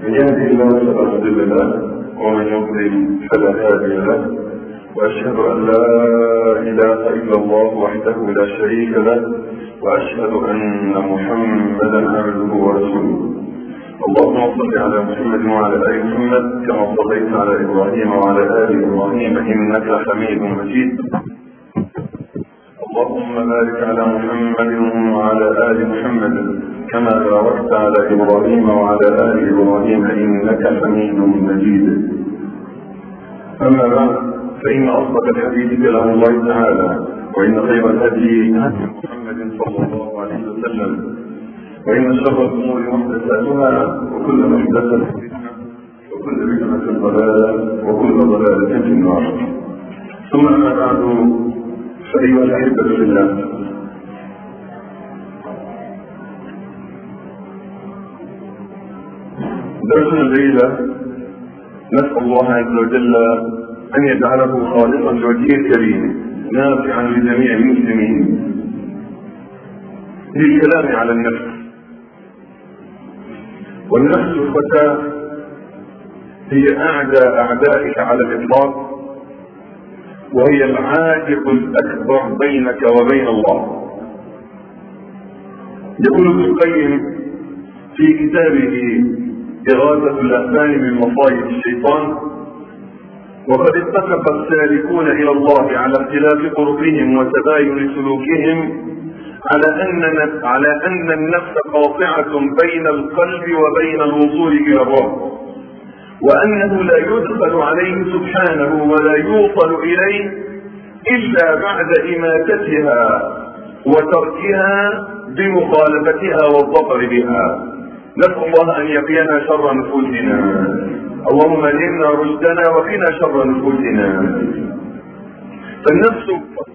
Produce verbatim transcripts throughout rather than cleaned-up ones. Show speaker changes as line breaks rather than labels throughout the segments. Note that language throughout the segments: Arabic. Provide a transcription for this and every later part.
من يهده الله فلا مضل له ومن يضلل فلا هادي له، واشهد ان لا اله الا الله وحده لا شريك له، واشهد ان محمدا عبده ورسوله. اللهم صل على محمد وعلى ال محمد كما صليت على ابراهيم وعلى ال ابراهيم انك حميد مجيد. اللهم بارك على محمد وعلى ال محمد كما باركت على ابراهيم وعلى ال ابراهيم انك حميد مجيد. اما بعد، فان اصدق الحديث كلام الله تعالى، وان خير الهدي هدي محمد صلى الله عليه وسلم، وان شر الامور محدثاتها، وكل محدثه بدعه، وكل بدعه ضلاله، وكل ضلاله في النار. ثم اما بعد، فايها الاحبه في الله، درسنا الليله نسال الله عز وجل ان يجعله خالصا لوجهه الكريم نافعا لجميع المسلمين، للكلام على النفس. والنفس الفتاة هي اعدى اعدائك على الاطلاق، وهي العائق الاكبر بينك وبين الله. يقول ابن القيم في كتابه إغاثة الأحسان من مصائب الشيطان: وقد اتفق السالكون إلى الله على اختلاف طرقهم وتباين سلوكهم على أن على أن النفس قاطعة بين القلب وبين الوصول إلى الرب، وأنه لا يدخل عليه سبحانه ولا يوصل إليه إلا بعد إماتتها وتركها بمخالفتها والظفر بها. نسأل الله أن يقينا شر نفوسنا. اللهم ألهمنا رشدنا وقنا شر نفوسنا. فالنفس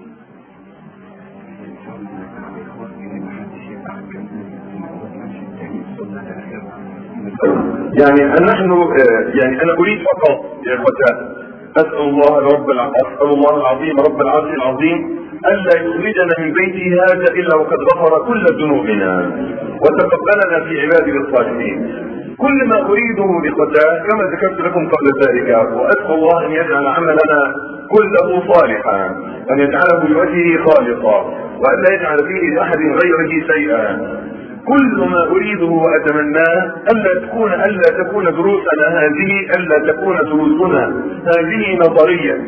يعني نحن يعني أنا أريد فقط يا إخوتان أسأل الله رب أسأل الله العظيم رب العرش العظيم ألا يخرجنا من بيته هذا إلا وقد غفر كل ذنوبنا وتقبلنا في عباده الصالحين. كل ما أريده لقتال كما ذكرت لكم قبل ذلك، وأسأل الله أن يجعل عملنا كله صالحا، أن يجعله لوجهه خالصا، وأن لا يجعل فيه لأحد غيره شيئا. كل ما أريده وأتمناه ألا تكون ألا تكون دروسنا هذه ألا تكون دروسنا هذه نظرية،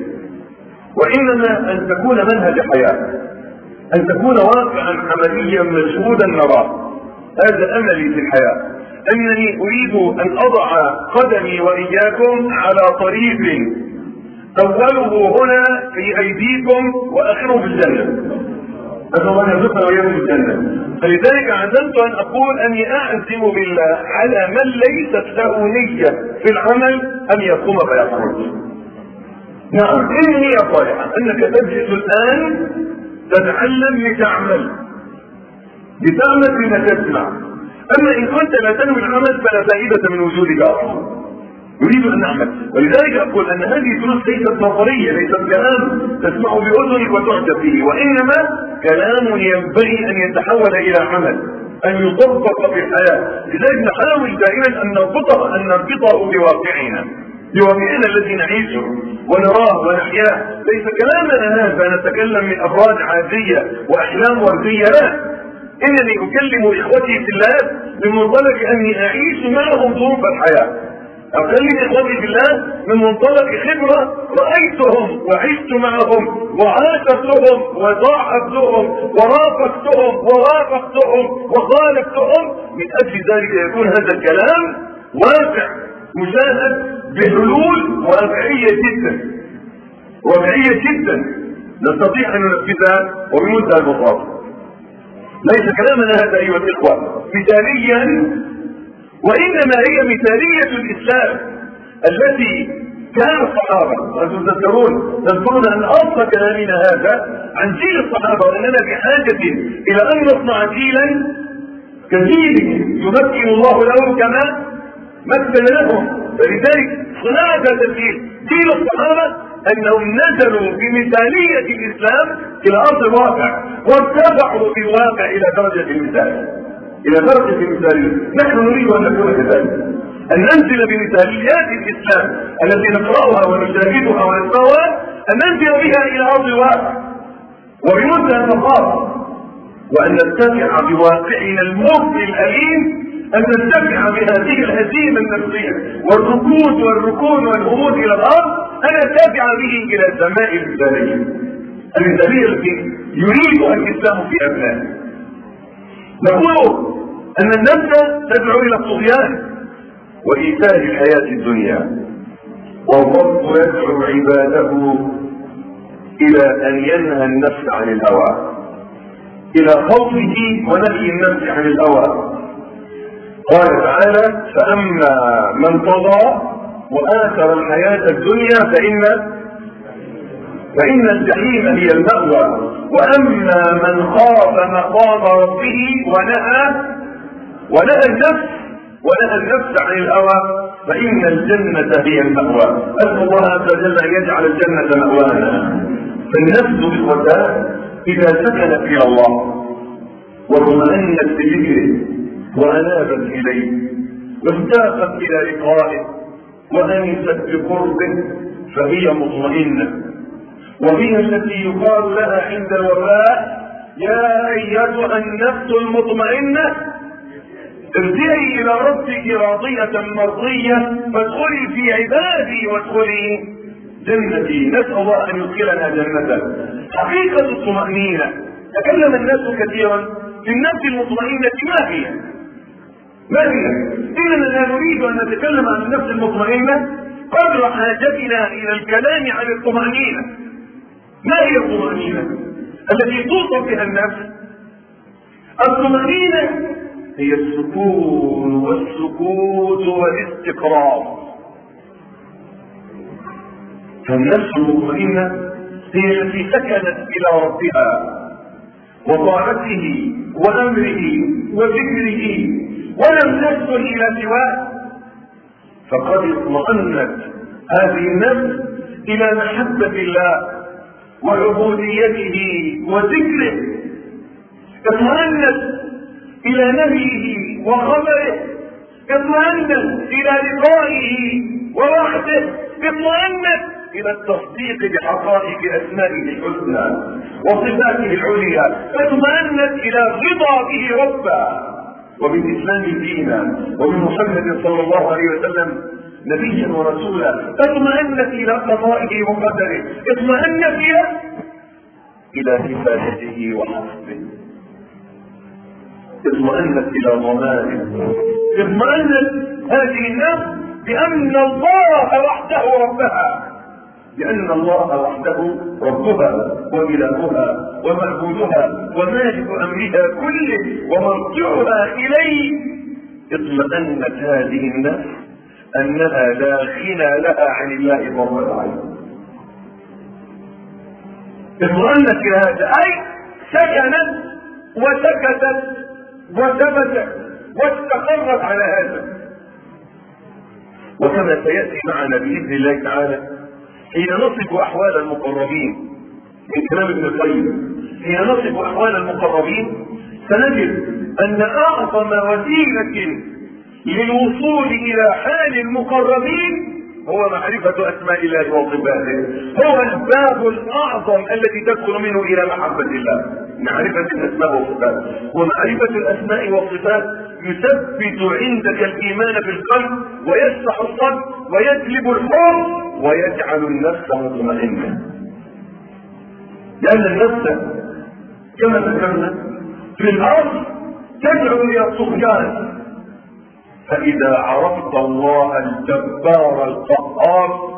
وإنما أن تكون منهج حياة، أن تكون واقعا عمليا مشهودا نراه. هذا أملي في الحياة، أنني أريد أن أضع قدمي وإياكم على طريق أوله هنا في أيديكم وآخره في الجنة. أسأل الله يرزقنا وإياكم في الجنة. فلذلك عزمت أن أقول أني أعزم بالله على من ليست له نية في العمل أن يقوم فيخرج. نعم، إن هي صالحة أنك تجلس الآن تتعلم لتعمل لتعمل بما تسمع. أما إن كنت لا تنوي العمل فلا فائدة من وجودك أصلا. يريد أن نعمل، ولذلك أقول أن هذه الدروس ليست نظرية، ليست كلام تسمع بأذنك وتعجب به، وإنما كلام ينبغي أن يتحول إلى عمل، أن يطبق في الحياة. لذلك نحاول دائما أن نربطه أن نربطه بواقعنا بواقعنا الذي نعيشه ونراه ونحياه. ليس كلامنا هذا نتكلم من أفراد عادية وأحلام وردية، لا، إنني أكلم إخوتي في الله من منطلق أني أعيش معهم ظروف الحياة. أكلم إخوتي في الله من منطلق خبرة رأيتهم وعشت معهم وعاشرتهم وضاعفتهم ورافقتهم ورافقتهم وخالفتهم. من أجل ذلك يكون هذا الكلام واقع مشاهد بحلول واقعية جدا واقعية جدا نستطيع أن ننفذها وبمنتهى البساطة. ليس كلامنا هذا أيها الإخوة مثاليا، وإنما هي مثالية الإسلام التي كان الصحابة، وأنتم تذكرون تذكرون أن أصل كلامنا هذا عن جيل الصحابة، وأننا بحاجة إلى أن نصنع جيلا كجيل يمكن الله له كما مكن لهم. فلذلك صناعة هذا الجيل جيل الصحابة أنهم نزلوا بمثالية الإسلام إلى أرض الواقع وارتفعوا في الواقع إلى درجة المثال، إلى درجة المثالية. نحن نريد أن نكون كذلك. أن ننزل بمثاليات الإسلام التي نقرأها ونشاهدها ونسمعها، أن ننزل بها إلى أرض الواقع وبمنتهى الثقافة، وأن نرتفع بواقعنا المر الأليم، أن نرتفع بهذه الهزيمة النفسية والركود والركون والهبوط إلى الأرض، أن نرتفع به إلى السماء المثالية، المثالية التي يريدها الإسلام في أبنائه. نقول أن النفس تدعو إلى الطغيان وإيثار الحياة الدنيا، والرب يدعو عباده إلى أن ينهى النفس عن الهوى، إلى خوفه ونهي النفس عن الهوى. قال تعالى: فأما من طغى وآثر الحياة الدنيا فإن فإن الجحيم هي المأوى، وأما من خاف مقام ربه ونهى ونهى النفس ونهى النفس عن الهوى فإن الجنة هي المأوى. أسأل الله عز وجل أن يجعل الجنة مأوانا. فالنفس إخوتان إذا سكنت إلى الله واطمأنت بذكره وأنابت إليه واشتاقت إلى لقائه وأنست بقربه فهي مطمئنة، وهي التي يقال لها عند الوفاة: يا أيتها النفس المطمئنة ارجعي إلى ربك راضية مرضية فادخلي في عبادي وادخلي جنتي. نسأل الله أن يدخلنا جنته. حقيقة الطمأنينة تكلم الناس كثيرا في النفس المطمئنة. ما هي؟ ما هي؟ إننا لا نريد أن نتكلم عن النفس المطمئنة قدر حاجتنا إلى الكلام عن الطمأنينة. ما هي الطمأنينة التي توصف بها النفس؟ الطمأنينة هي السكون والسكوت والاستقرار. فالنفس المطمئنة هي التي سكنت إلى ربها وطاعته وأمره وذكره ولم تسكن إلى سواه، فقد اطمأنت هذه النفس إلى محبة الله وعبوديته وذكره، اطمأنت إلى نهيه وخبره، اطمأنت إلى لقائه ووحده، اطمأنت إلى التصديق بحقائق أسمائه الحسنى وصفاته العليا، اطمأنت إلى الرضا به ربا وبالإسلام دينا وبمحمد صلى الله عليه وسلم نبيا ورسولا، اطمأنت إلى قضائه وقدره، اطمأنت إلى إلى حفاظته وحفظه، اطمأنت إلى ضمانه، اطمأنت هذه النفس بأن الله وحده ربها، لأن الله وحده ربها وإلهها ومعبودها ومالك أمرها كله ومرجعها إليه. اطمأنت هذه النفس أنها لا غنى لها عن الله طرفة عين. اطمأنت إلى هذا، أي سكنت وسكتت وثبتت واستقرت على هذا. وكما سيأتي معنا بإذن الله تعالى حين نصف أحوال المقربين من كلام ابن القيم، حين نصف أحوال المقربين سنجد أن أعظم وسيلة للوصول إلى حال المقربين هو معرفة أسماء الله وصفاته. هو الباب الأعظم الذي تدخل منه إلى محبة الله، معرفة الأسماء والصفات. ومعرفة الأسماء والصفات يثبت عندك الإيمان في القلب ويفتح الصدر ويجلب الحب ويجعل النفس مطمئنة، لأن النفس كما ذكرنا في الأرض تدعو إلى الطغيان، فإذا عرفت الله الجبار القهار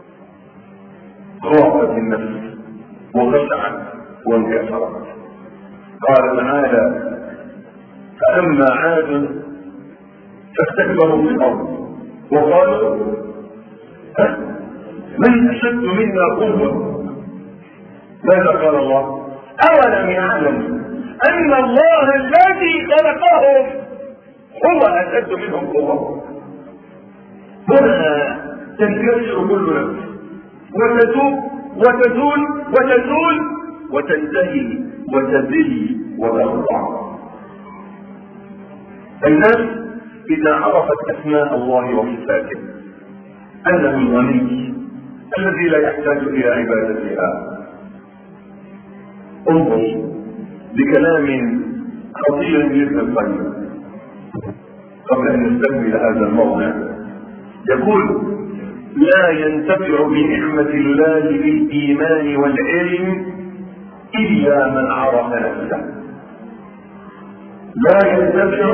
خافت النفس وخشعت وانكسرت. قال تعالى: فأما عاد فاستكبروا في الأرض وقالوا من أشد منا قوة. ماذا قال الله؟ أولم يعلم أن الله الذي خلقهم هو أشد منهم قوة. هنا تنكسر كل نفس وتتوب وتزول وتزول وتنتهي وتذل وتخضع. النفس إذا عرفت أسماء الله وصفاته، أنه الغني الذي لا يحتاج إلى عبادتها. انظر بكلام خطير لابن القيم قبل أن نستكمل هذا الموضوع. يقول: لا ينتفع بنعمة الله بالإيمان والعلم إلا من عرف نفسه. لا ينتفع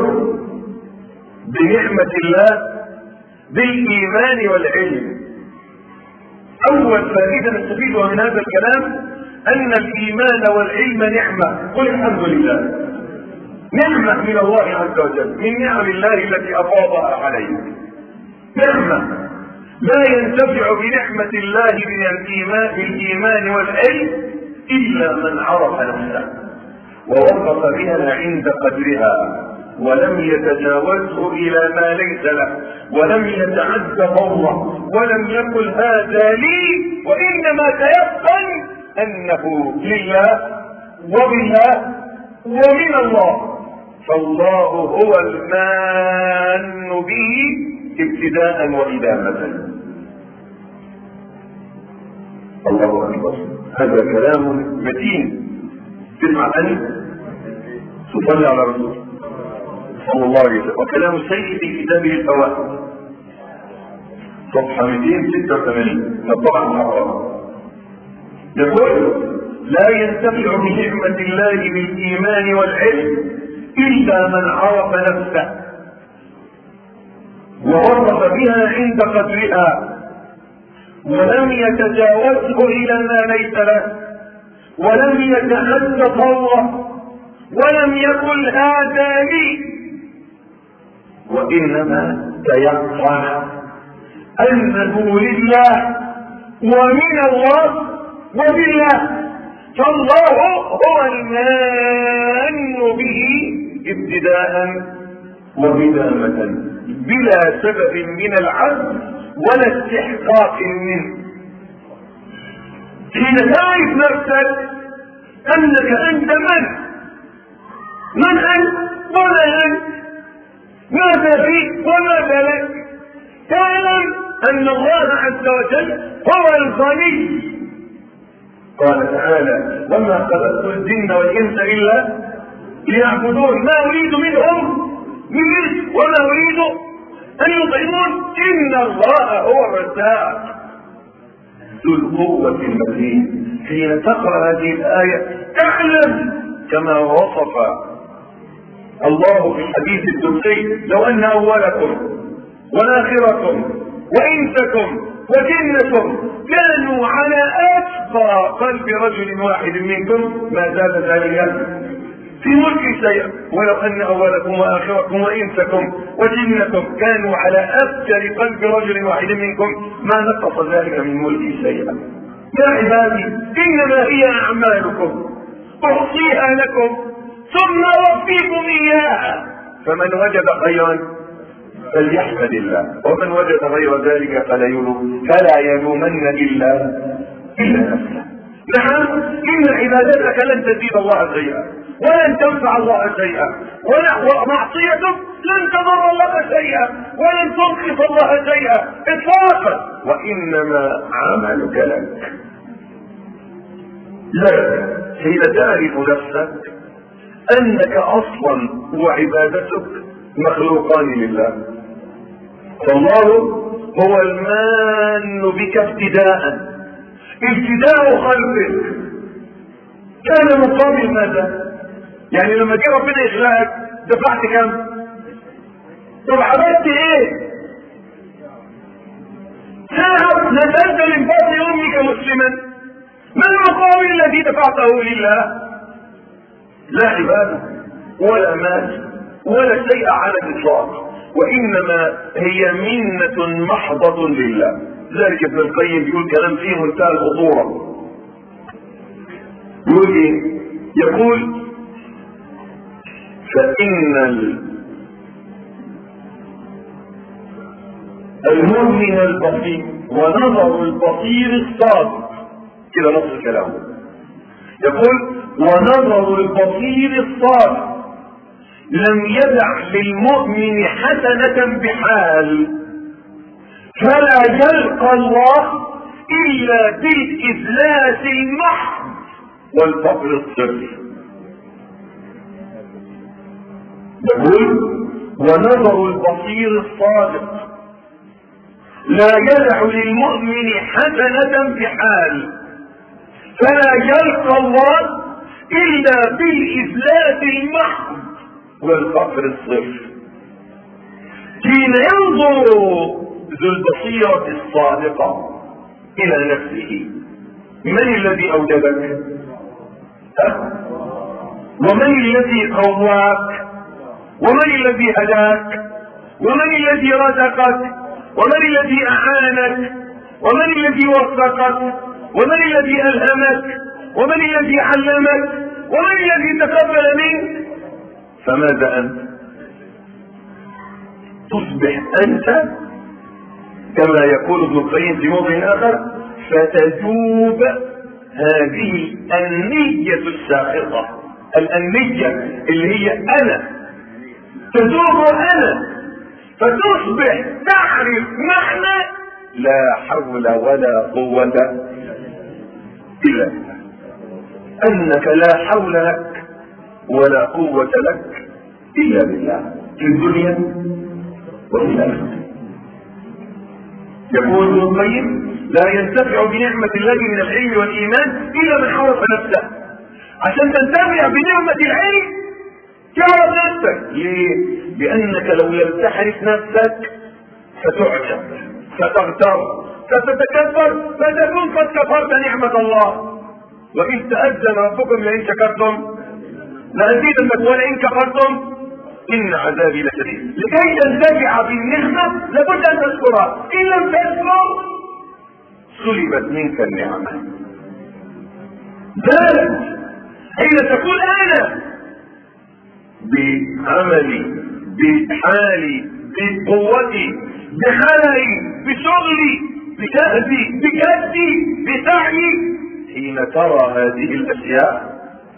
بنعمة الله بالإيمان والعلم. أول فائدة نستفيدها من هذا الكلام أن الإيمان والعلم نعمة. قل الحمد لله، نعمة من الله عز وجل، من نعم الله التي أفاضها عليك، نعمة. لا ينتفع بنعمة الله من الإيمان بالإيمان والعلم إلا من عرف نفسه ووقف بها عند قدرها ولم يتجاوزه إلى ما ليس له ولم يتعدى فضله ولم يقل هذا لي، وإنما تيقن أنه لله وبالله ومن الله. فالله هو المان به ابتداء وإدامة. الله أكبر، هذا كلام متين. تسمع أنت تصلي على رسول صلى الله عليه وسلم. وكلام السيد في كتابه الفوائد صفحة مئتين وستة وثمانين طبعا محرمة. يقول: لا ينتفع بنعمة الله بالإيمان والعلم إلا من عرف نفسه ووقف بها عند قدرها ولم يتجاوزه إلى ما ليس له ولم يتعدى فضله ولم يقل هذا لي، وإنما تيقن أنه لله ومن الله وبالله. فالله هو المان به ابتداء وبدامة بلا سبب من العبد ولا استحقاق منه. حين تعرف نفسك أنك أنت من من أنت ولا أنت، ماذا فيك وماذا لك، تعلم أن الله عز وجل هو الغني. قال تعالى: وما خلقت الجن والإنس إلا ليعبدون، ما أريد منهم من رزق وما أريد أن يطعمون، إن الله هو الرزاق ذو القوة المتين. حين تقرأ هذه الآية تعلم كما وصف الله في الحديث القدسي: لو أن أولكم وآخركم وإنسكم وجنكم كانوا على أتقى قلب رجل واحد منكم ما زاد ذلك في ملك شيئا، ولو أن أولكم وآخركم وإنسكم وجنكم كانوا على أفجر قلب رجل واحد منكم ما نقص ذلك من ملك شيئا. يا عبادي إنما هي أعمالكم أحصيها لكم ثم أوفيكم إياها، فمن وجد خيرا فليحمد الله ومن وجد غير ذلك فلا يلوم فلا يلومن إلا إلا نفسه. نعم، إن عبادتك لن تزيد الله شيئا ولن تنفع الله شيئا، ومعصيتك لن تضر الله شيئا ولن تنقص الله شيئا اطلاقا، وانما عملك لك لك. حين تعرف نفسك انك اصلا وعبادتك مخلوقان لله، فالله هو المان بك ابتداء. ابتداء خلقك كان مقابل ماذا؟ يعني لما جه ربنا يخلقك دفعت كم؟ طب عملت ايه؟ ساعة نزلت من بطن امك مسلما، ما المقابل الذي دفعته لله؟ لا عبادة ولا مال ولا شيء على الاطلاق، وانما هي منة محضة لله. ذلك ابن القيم بيقول كلام فيه منتهى الخطورة. يقول ايه؟ يقول: فإن المؤمن البصير ونظر البصير الصادق، كده نص كلامه. يقول: ونظر البصير الصادق لم يدع للمؤمن حسنة بحال، فلا يلقى الله إلا بالإفلاس المحض والفقر الصرف. يقول ونظر البصير الصادق لا يدع للمؤمن حسنة بحال، فلا يلقى الله إلا بالإفلاس المحض والفقر الصرف. حين ينظر ذو البصيرة الصادقة إلى نفسه، من الذي أوجدك؟ ومن الذي قواك؟ ومن الذي هداك؟ ومن الذي رزقك؟ ومن الذي أعانك؟ ومن الذي وفقك؟ ومن الذي ألهمك؟ ومن الذي علمك؟ ومن الذي تقبل منك؟ فماذا أنت؟ تصبح أنت كما يقول ابن القيم في موضع آخر فتذوب هذه النية الساخطة، الأنية اللي هي أنا، تذوب أنا، فتصبح تعرف معنى لا حول ولا قوة إلا بالله، أنك لا حول لك ولا قوة لك إلا بالله في الدنيا وفي الآخرة. يقول ابن القيم لا ينتفع بنعمة الله من العلم والإيمان إلا من عرف نفسه. عشان تنتفع بنعمة العلم تعرف نفسك. ليه؟ لأنك لو لم تعرف نفسك ستعجب، ستغتر، ستتكبر، فتكون قد كفرت نعمة الله. وإن تأذن ربكم لئن شكرتم لأزيدنكم ولئن كفرتم إن عذابي لشديد. لكي تنتفع بالنعمة لابد أن تشكرها، إن لم تشكر سلبت منك النعمة. ذلك حين تقول أنا بعملي بحالي بقوتي بحالي بشغلي بجهدي بجدي بسعي، حين ترى هذه الأشياء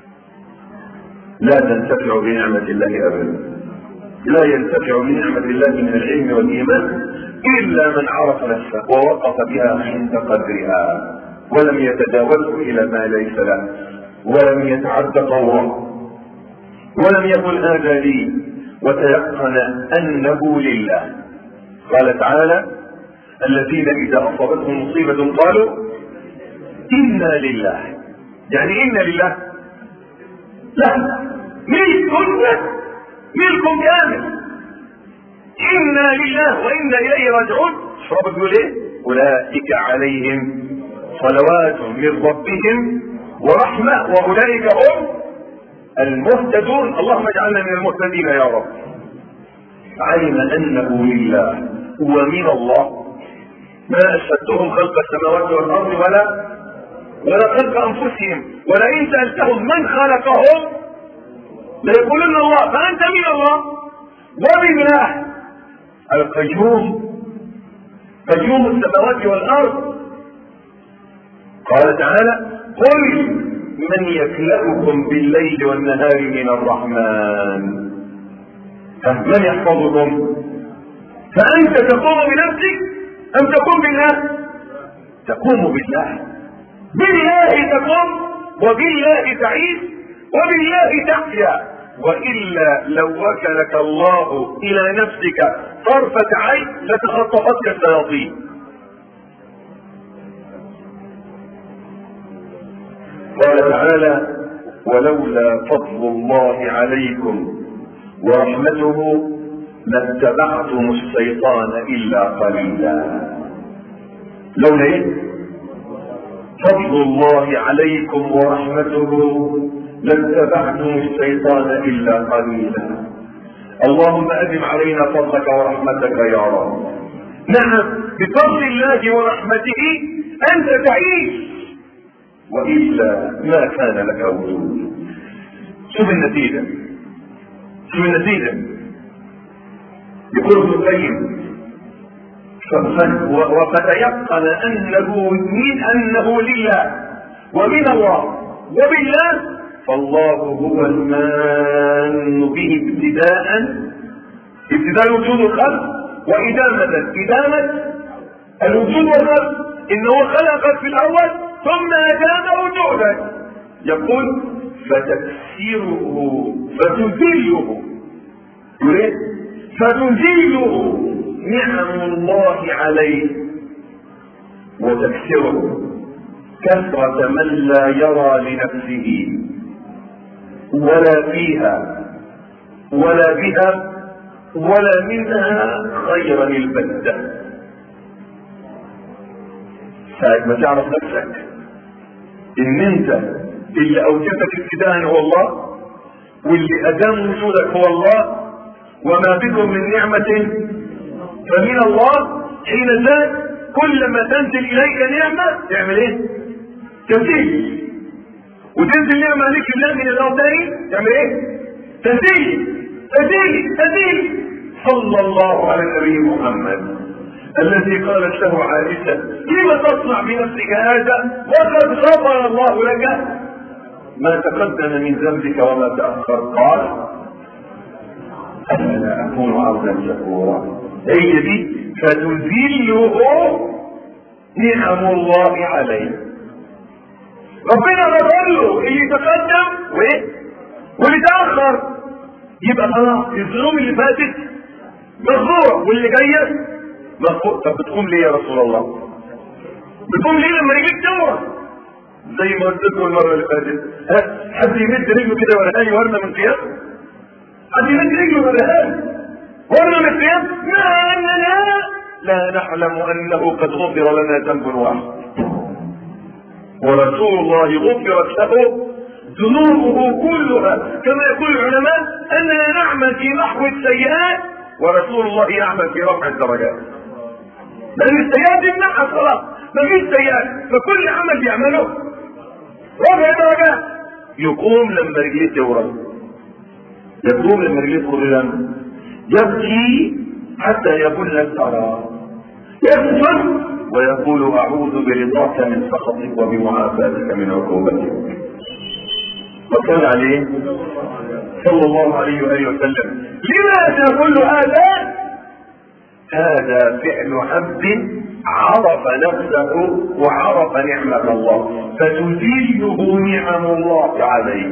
لا تنتفع بنعمة الله أبدا. لا ينتفع بنعمة الله من العلم والإيمان إلا من عرف نفسه ووقف بها عند قدرها ولم يتجاوزه إلى ما ليس له ولم يتعدى طوره ولم يقل هذا لي وتيقن أنه لله. قال تعالى الذين إذا أصابتهم مصيبة قالوا إنا لله. يعني إنا لله لا ملك ملك كامل. إنا لله وإنا إليه راجعون. شو بتقول إيه؟ أولئك عليهم صلوات من ربهم ورحمة وأولئك هم المهتدون. اللهم اجعلنا من المهتدين يا رب. علم أنه لله ومن الله ما أشهدتهم خلق السماوات والأرض ولا ولا خلق أنفسهم ولئن سألتهم من خلقهم ليقولن الله. فأنت من الله وبالله القيوم قيوم السماوات والأرض. قال تعالى قل من يكلأكم بالليل والنهار من الرحمن من يحفظكم. فأنت تقوم بنفسك أم تقوم بالله؟ تقوم بالله. بالله تقوم وبالله تعيش وبالله تحيا. وإلا لو وكلك الله إلى نفسك طرفة عين لتخطفتك الشياطين. قال تعالى ولولا فضل الله عليكم ورحمته لاتبعتم الشيطان إلا قليلا. لولا ايه؟ فضل الله عليكم ورحمته لاتبعتم الشيطان إلا قليلا. اللهم أدم علينا فضلك ورحمتك يا رب. نعم بفضل الله ورحمته أنت تعيش وإلا ما كان لك وجود. شوف النتيجة شوف النتيجة يقول ابن القيم وفتيقن أنه من أنه لله ومن الله وبالله فالله هو المان به ابتداء ابتداء الوجود والخلق، وإدامة إدامة الوجود والخلق، إنه خلقك في الأول ثم أدام وجودك. يقول فتكسيره فتذله فتذله نعم الله عليه، وتكسره كثرة من لا يرى لنفسه ولا فيها ولا بها ولا منها خيرا البتة. ساعة ما تعرف نفسك ان انت اللي اوجدك ابتداء هو الله، واللي ادام وجودك هو الله، وما بكم من نعمة فمن الله، حين ذاك كلما تنزل اليك نعمة تعمل ايه؟ تمثيل. وتنزل نعمة عليك الله من الارضين تعمل ايه؟ تزيد تزيد تزيد. صلى الله على النبي محمد الذي قالت له عائشة لما تصنع بنفسك هذا وقد غفر الله لك ما تقدم من ذنبك وما تأخر؟ قال أفلا أكون عبدا شكورا. هي دي فتذله نعم الله عليه. ربنا غفر له اللي تقدم وايه واللي تأخر، يبقى خلاص الذنوب اللي فاتت مغفورة واللي جاية مغفور. طب بتقوم ليه يا رسول الله؟ بتقوم ليه لما رجلك تورم؟ زي ما قلت لكم المرة اللي فاتت، ها حد يمد رجله كده ولا هاني ورنا من قيام؟ حد يمد رجله ولا هاني ورنا من قيام؟ ما اننا لا نعلم انه قد غفر لنا ذنب واحد، ورسول الله غفرت له ذنوبه كلها، كما يقول العلماء اننا نعمل في محو السيئات ورسول الله يعمل في رفع الدرجات. لان السيئات دي منعها خلاص، ما فيش سيئات، فكل عمل بيعمله رفع درجات. يقوم لما رجليه تورم، يقوم لما رجليه تورم، يبكي حتى يبل الثرى، يسجد ويقول اعوذ برضاك من سخطك وبمعافاتك من عقوبتك. وكان عليه صلى الله عليه وآله وسلم. لماذا كل هذا؟ هذا فعل عبد عرف نفسه وعرف نعمة الله، فتزيله نعم الله عليه.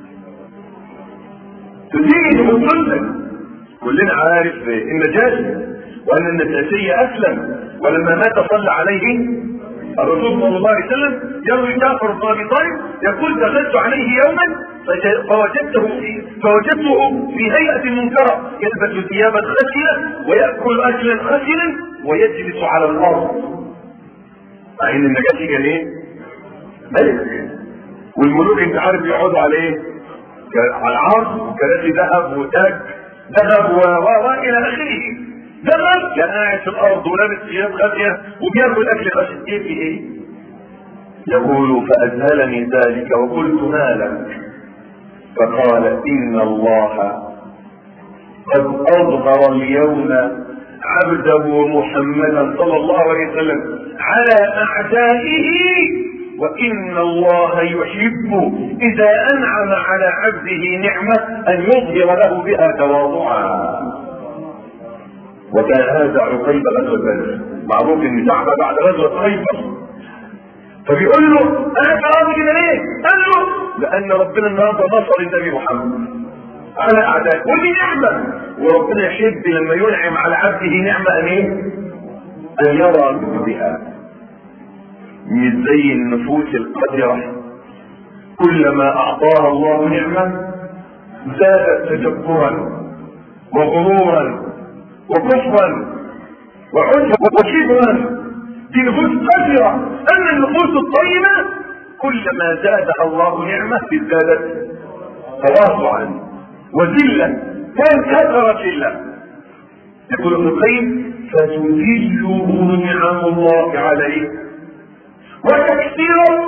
تزيله الظلم. كلنا عارف النجاشي وان النجاشي اسلم، ولما مات صلى عليه الرسول صلى الله عليه وسلم. يروي جعفر بن ابي طالب يقول دخلت عليه يوما فوجدته في فوجدته في هيئه منكره، يلبس ثيابا خشنه وياكل اكلا خشنا ويجلس على الارض. مع ان النجاشي كان ايه؟ ملك، والملوك انت عارف يقعدوا على ايه؟ على العرض، كراسي ذهب وتاج ذهب و الى اخره. دخل كان قاعد في الارض ولابس ثياب خشنه وبياكل اكل خشن. ايه في ايه؟ يقول فاذهلني ذلك وقلت ما لك؟ فقال ان الله قد اظهر اليوم عبده محمدا صلى الله عليه وسلم على اعدائه، وان الله يحب اذا انعم على عبده نعمه ان يظهر له بها تواضعا. وكان هذا عقيب غزوة بدر، معروف ان شعبه بعد غزوة خيبر. فبيقول له انا كرامي كده ليه؟ قال له لان ربنا النهارده نصر النبي محمد على اعدائه، ودي نعمه، وربنا يحب لما ينعم على عبده نعمه ان ايه؟ ان يرى بها. مش زي النفوس القادره كلما اعطاها الله نعمه زادت تجبرا وغرورا وكفرا وعجبا وكبرا. دي نفوس قادرة. أما النفوس الطيبة كلما زادها الله نعمة ازدادت تواضعا وذلة وانكسرت لله. يقول ابن القيم فتذله نعم الله عليه وتكسير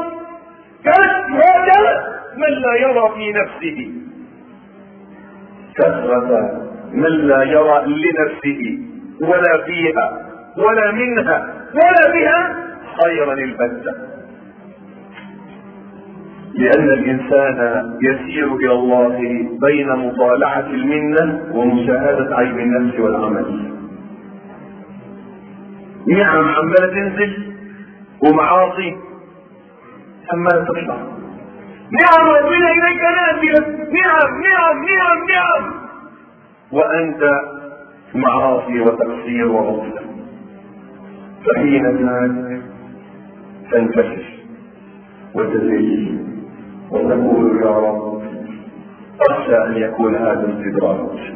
كثرة من لا يرى في نفسه، كثرة من لا يرى لنفسه ولا فيها ولا منها ولا بها خيرا البتة. لأن الإنسان يسير إلى الله بين مطالعة المنة ومشاهدة عيب النفس والعمل. نعم عمالة تنزل ومعاصي عمالة تطلع. نعم ربنا إليك نازلة، نعم نعم نعم نعم، وأنت معاصي وتقصير وغفلة. فحين ذاك تنكشف وتزيد وتقول يا رب أخشى أن يكون هذا استدراج،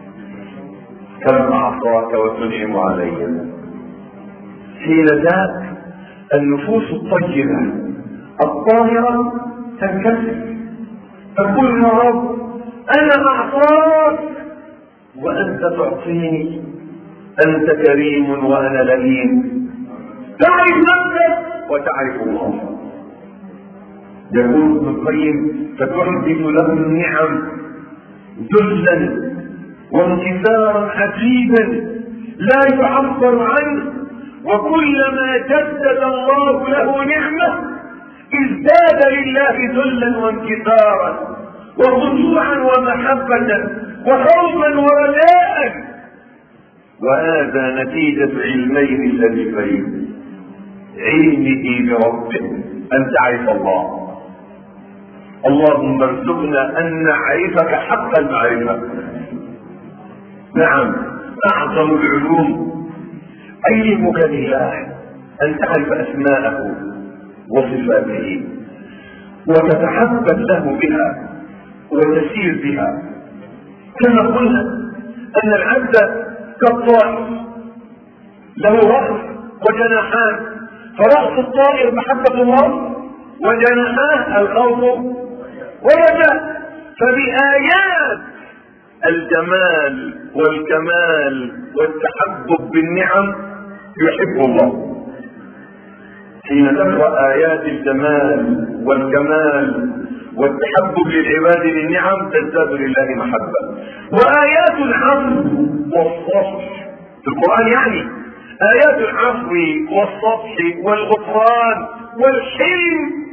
كم أعطاك وتنعم علي. حين ذاك النفوس الطيبة الطاهرة تنكشف، تقول يا رب أنا أعطاك وأنت تعطيني، أنت كريم وأنا لئيم، تعرف نفسك وتعرف الله. يقول ابن القيم فتحدث له النعم ذلا وانكسارا عجيبا لا يعبر عنه، وكلما جدد الله له نعمه ازداد لله ذلا وانكسارا وخشوعا ومحبه وخوفا ورجاء. وهذا نتيجه علمين شريفين: علمه بربه، ان تعرف الله. اللهم ارزقنا ان نعرفك حق المعرفه. نعم اعظم العلوم علمك بالله، ان تعرف اسماءه وصفاته وتتحبب له بها وتسير بها. كما قلنا ان العبد كالطائر له راس وجناحان، فرأس الطائر محبة الله وجناحاه الخوف والرجاء. فبآيات الجمال والكمال والتحبب بالنعم يحب الله. حين تقرأ آيات الجمال والكمال والتحبب للعباد بالنعم تزداد لله محبة. وآيات العفو والصفح في القرآن، يعني آيات العفو والصفح والغفران والحلم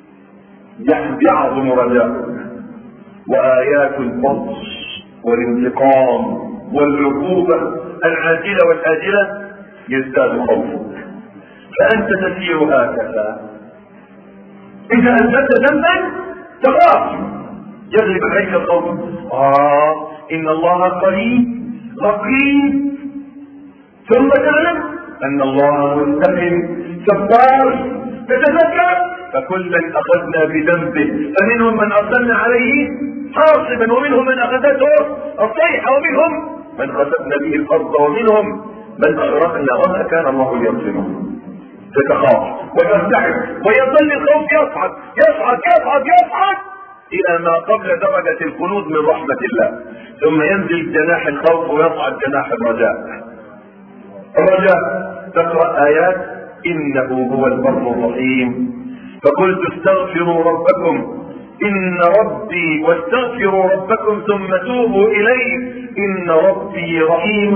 يعظم رجاؤك. وآيات البطش والانتقام والعقوبة العاجلة والآجلة يزداد خوفك. فأنت تسير هكذا. إذا أنزلت ذنبا تخاف، يغلب عليك الخوف. آه إن الله قريب رقيب، ثم تعلم أن الله منتقم جبار. تتذكر فكلا أخذنا بذنبه، فمنهم من أرسلنا عليه حاصبا ومنهم من أخذته الصيحة ومنهم من خسفنا به الأرض ومنهم من أغرقنا وما كان الله ليظلمهم. تتخاف وترتعب ويظل الخوف يصعد يصعد يصعد يصعد إلى ما قبل درجة القنوط من رحمة الله، ثم ينزل جناح الخوف ويصعد جناح الرجاء. الرجاء تقرأ آيات إنه هو البر الرحيم، فقلت استغفروا ربكم إن ربي واستغفروا ربكم ثم توبوا إليه إن ربي رحيم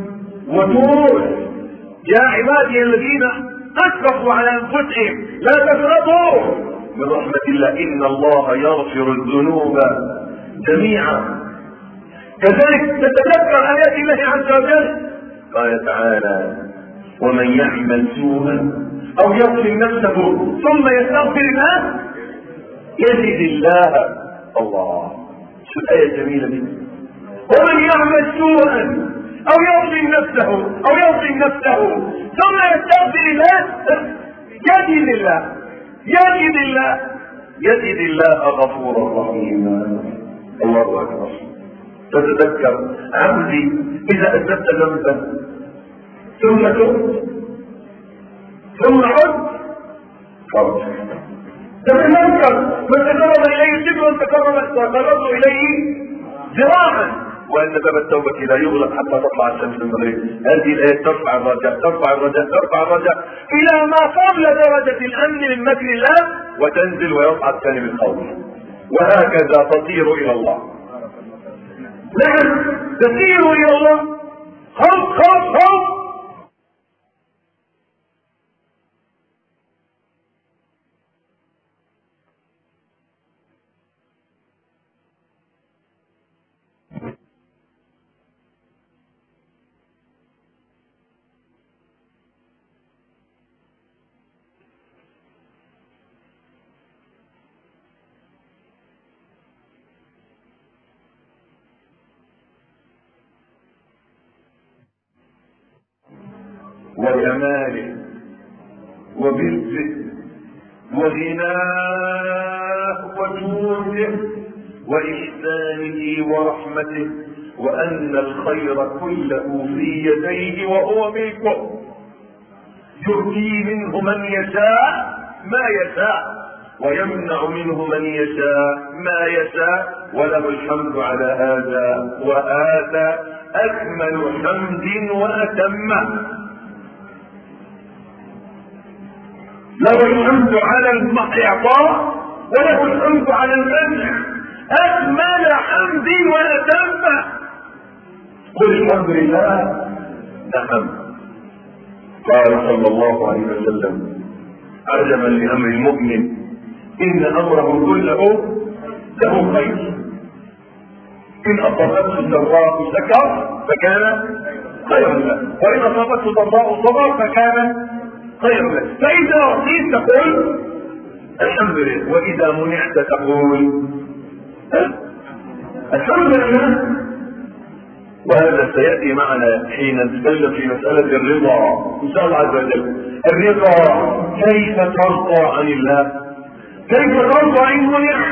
ودود. يا عبادي الذين أسرفوا على أنفسهم لا تسرفوا من رحمة الله إن الله يغفر الذنوب جميعا. كذلك تتذكر آيات الله عز وجل. قال تعالى ومن يعمل سوءا أو يظلم نفسه ثم يستغفر الله يجد الله. الله شو الآية الجميلة دي. ومن يعمل سوءا أو يظلم نفسه أو يظلم نفسه ثم يستغفر الله يجد الله يجد الله يجد الله غفورا رحيما. الله أكبر. تتذكر عبدي إذا أذنبت ذنبا ثم تبت ثم عدت فرج. تتذكر من تقرب إليه شبرا تقرب إليه ذراعا، وأن باب التوبة لا يغلق حتى تطلع الشمس من المغرب. هذه الآية ترفع الرجاء ترفع الرجاء ترفع الرجاء إلى ما قبل درجة الأمن من مكر الله، وتنزل ويصعد ثاني بالخوف، وهكذا تطير إلى الله. نعم تسير إلى الله. خوف خوف خوف. وجماله وبره وغناه وجوده وإحسانه ورحمته، وأن الخير كله في يديه وهو ملكه، يؤتي منه من يشاء ما يشاء ويمنع منه من يشاء ما يشاء، وله الحمد على هذا، وهذا أكمل حمد وأتمه. له الحمد على الإعطاء وله الحمد على المنع، أكمل حمد وأتمه. قل الحمد لله. نعم. قال صلى الله عليه وسلم: عجبا لأمر المؤمن، إن أمره كله له خير، إن أصابته الضراء شكر فكان خيرا له، وإن أصابته ضراء صبر فكان خيرا له. فإذا أعطيت تقول الحمد لله، وإذا منعت تقول الحمد لله. وهذا سيأتي معنا حين نتكلم في مسألة الرضا إن شاء الله عز وجل. الرضا، كيف ترضى عن الله؟ كيف ترضى إن منعت؟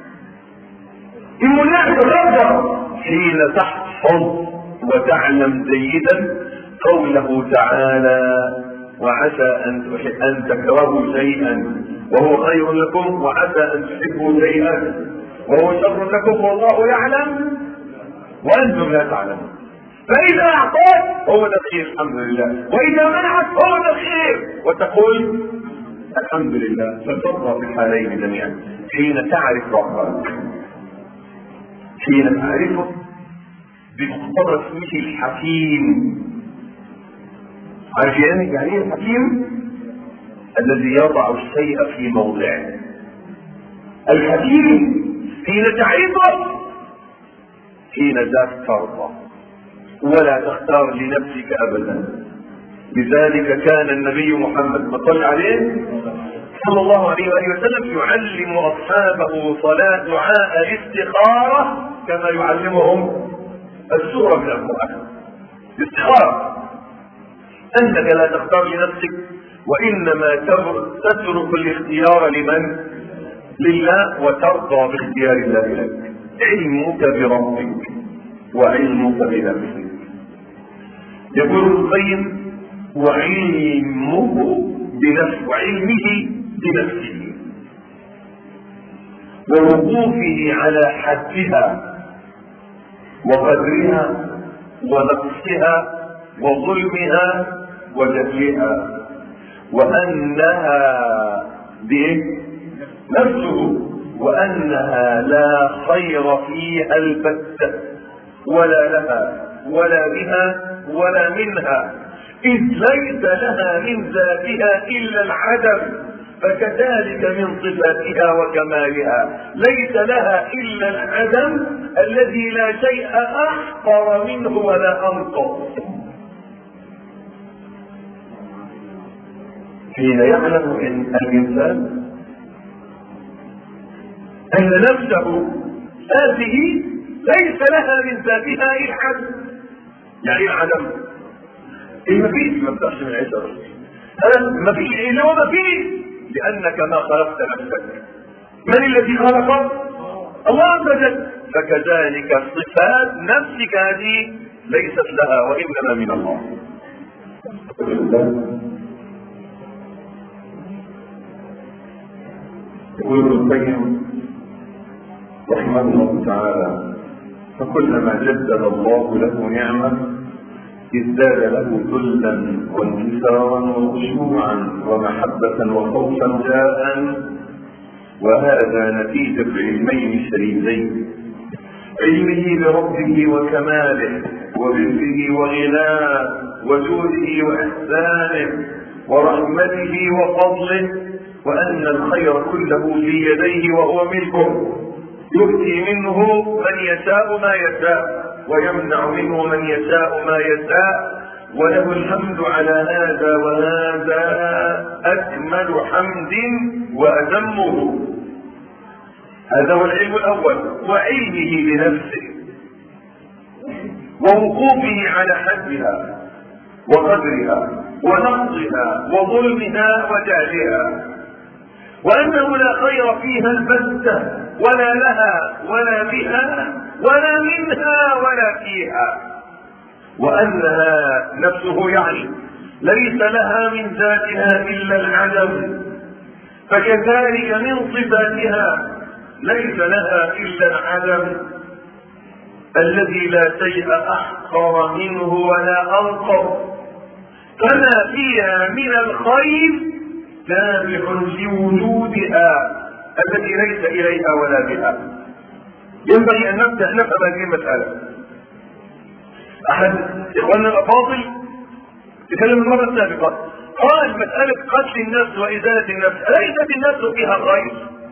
إن منعت ترضى حين تحفظ وتعلم جيدا قوله تعالى: وعسى أن أن تكرهوا شيئا وهو خير لكم، وعسى أن تحبوا شيئا وهو شر لكم، والله يعلم وأنتم لا تعلمون. فإذا أعطاك هو ده الخير الحمد لله، وإذا منعك هو ده الخير وتقول الحمد لله. فترضى في الحالين جميعا حين تعرف ربك، حين تعرفه بمقتضى اسمه الحكيم. عارف يعني ايه الحكيم؟ الذي يضع الشيء في موضعه. الحكيم حين تعرفه حين ذاك ترضى ولا تختار لنفسك ابدا. لذلك كان النبي محمد صلى عليه صلى الله عليه وآله وسلم يعلم اصحابه صلاة دعاء الاستخارة كما يعلمهم السورة من القرآن. الاستخارة انك لا تختار لنفسك، وانما تترك الاختيار لمن؟ لله، وترضى باختيار الله لك. علمك بربك وعلمك بنفسك. يقول القيم: وعلمه بنفسه، وعلمه بنفسه ووقوفه على حدها وقدرها ونقصها وظلمها وجهلها، وأنها به نفسه، وأنها لا خير فيها البتة، ولا لها ولا بها ولا منها، إذ ليس لها من ذاتها إلا العدم، فكذلك من صفاتها وكمالها ليس لها إلا العدم الذي لا شيء أحقر منه ولا أنقص. حين يعلم إن الإنسان أن نفسه هذه ليس لها من ذاتها إلا العدم. يعني العدم إيه؟ ما فيش، ما بتحش من عيسى هذا ما فيش إلا هو ما فيش، لأنك ما خلقت نفسك. من الذي خلقك؟ الله عز وجل. فكذلك صفات نفسك هذه ليست لها وإنما من الله. يقول ابن القيم رحمه الله تعالى: فكلما جدد الله له نعمة ازداد له ذلا وانكسارا وخشوعا ومحبة وخوفا جاء، وهذا نتيجة علمين شريفين: علمه بربه وكماله وبره وغناه وجوده وإحسانه ورحمته وفضله، وأن الخير كله في يديه وهو ملكه، يؤتي منه من يشاء ما يشاء ويمنع منه من يشاء ما يشاء، وله الحمد على هذا، وهذا أكمل حمد وأتمه. هذا هو العلم الأول. وعلمه بنفسه ووقوفه على حدها وقدرها ونقصها وظلمها وجهلها، وأنه لا خير فيها البتة ولا لها ولا بها ولا منها ولا فيها، وأنها نفسه يعني ليس لها من ذاتها إلا العدم، فكذلك من صفاتها ليس لها إلا العدم الذي لا شيء أحقر منه ولا أنقر، فما فيها من الخير تابع لوجودها التي ليس إليها ولا بها. ينبغي أن نبدأ نفهم هذه المسألة. أحد إخواننا الأفاضل تكلم المرة السابقة قال مسألة قتل النفس وإزالة النفس ليست النفس فيها خير،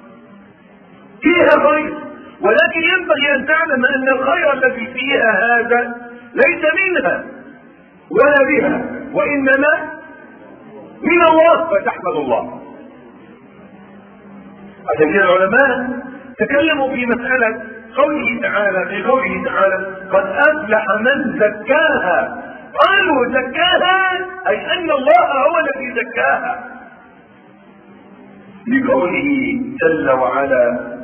فيها خير، ولكن ينبغي أن تعلم أن الخير الذي فيها هذا ليس منها ولا بها، وإنما من الله، فتحمد الله. عشان كده العلماء تكلموا في مسألة قوله تعالى في قوله تعالى قد أفلح من زكاها، قالوا زكاها أي أن الله هو الذي زكاها، لقوله جل وعلا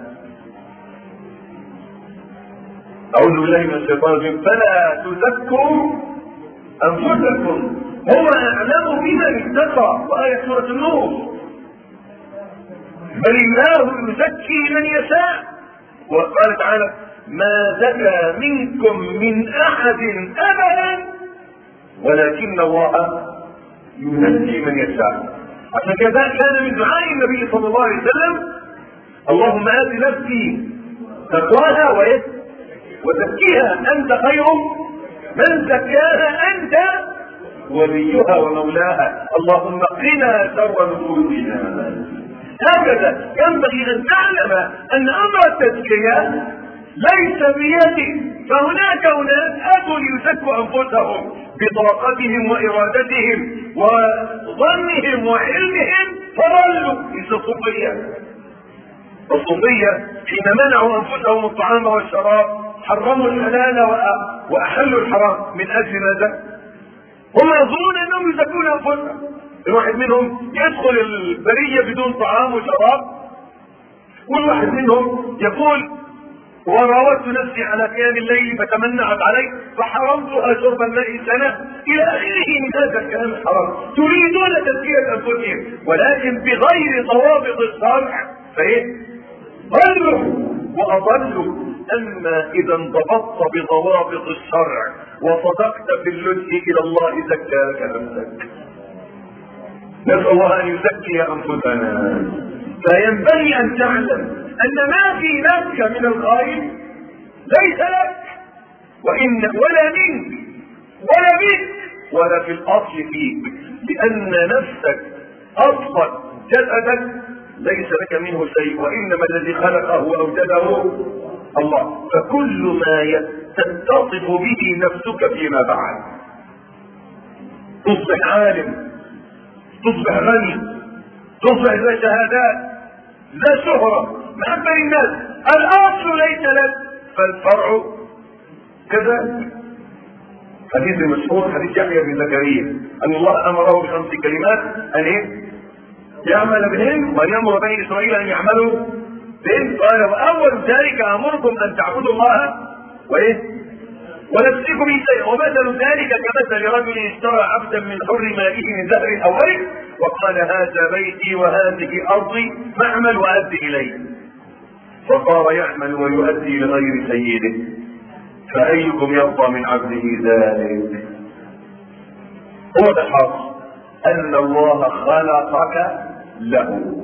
أعوذ بالله من الشيطان الرجيم فلا تزكوا أنفسكم هو أعلم بمن اتقى، وآية سورة النور بل الله يزكي من يشاء، وقال تعالى ما زكى منكم من أحد أبدا ولكن الله يزكي من يشاء. عشان كذا كان من دعاء النبي صلى الله عليه وسلم اللهم آت نفسي تقواها وزكيها أنت خير من زكاها أنت وليها ومولاها، اللهم قنا شر نفوسنا. هكذا ينبغي أن تعلم أن أمر التزكية ليس بيدك، فهناك أناس أتوا ليزكوا أنفسهم بطاقتهم وإرادتهم وظنهم وعلمهم فضلوا. مثل الصوفية، الصوفية حين منعوا أنفسهم الطعام والشراب حرموا الحلال وأحلوا الحرام من أجل ماذا؟ هم يظنون أنهم يزكون أنفسهم. الواحد منهم يدخل البرية بدون طعام وشراب، والواحد منهم يقول وراودت نفسي على قيام الليل فتمنعت علي فحرمتها شرب الماء سنة إلى آخره من هذا الكلام الحرام. تريدون تزكية أنفسهم ولكن بغير ضوابط الشرع فإيه؟ ضلوا وأضلوا. أما إذا انضبطت بضوابط الشرع وصدقت في اللجء إلى الله زكاك نفسك. نسأل الله أن يزكي أنفسنا. فينبغي أن تعلم أن ما في نفسك من الخير ليس لك وإن ولا منك ولا بك ولا في الأصل فيك، لأن نفسك أصلا جسدك ليس لك منه شيء، وإنما الذي خلقه وأوجده الله. فكل ما تتصف به نفسك فيما بعد تصبح عالم، تصبح غني، تصبح ذا شهادات، ذا شهرة، محبة للناس، الأصل ليس لك فالفرع كذلك. حديث المشهور حديث يحيى بن زكريا أن الله أمره بخمس كلمات أن إيه؟ يعمل بهن ويأمر بني إسرائيل أن يعملوا بهن. قال وأول ذلك أمركم أن تعبدوا الله وإيه؟ ولا تشركوا به شيئا، ومثل ذلك كمثل رجل اشترى عبدا من حر مائه من ذهب أو ورق وقال هذا بيتي وهذه أرضي فاعمل وأدي إليه، فصار يعمل ويؤدي لغير سيده، فأيكم يرضى من عبده ذلك؟ هو ده الحق أن الله خلقك له،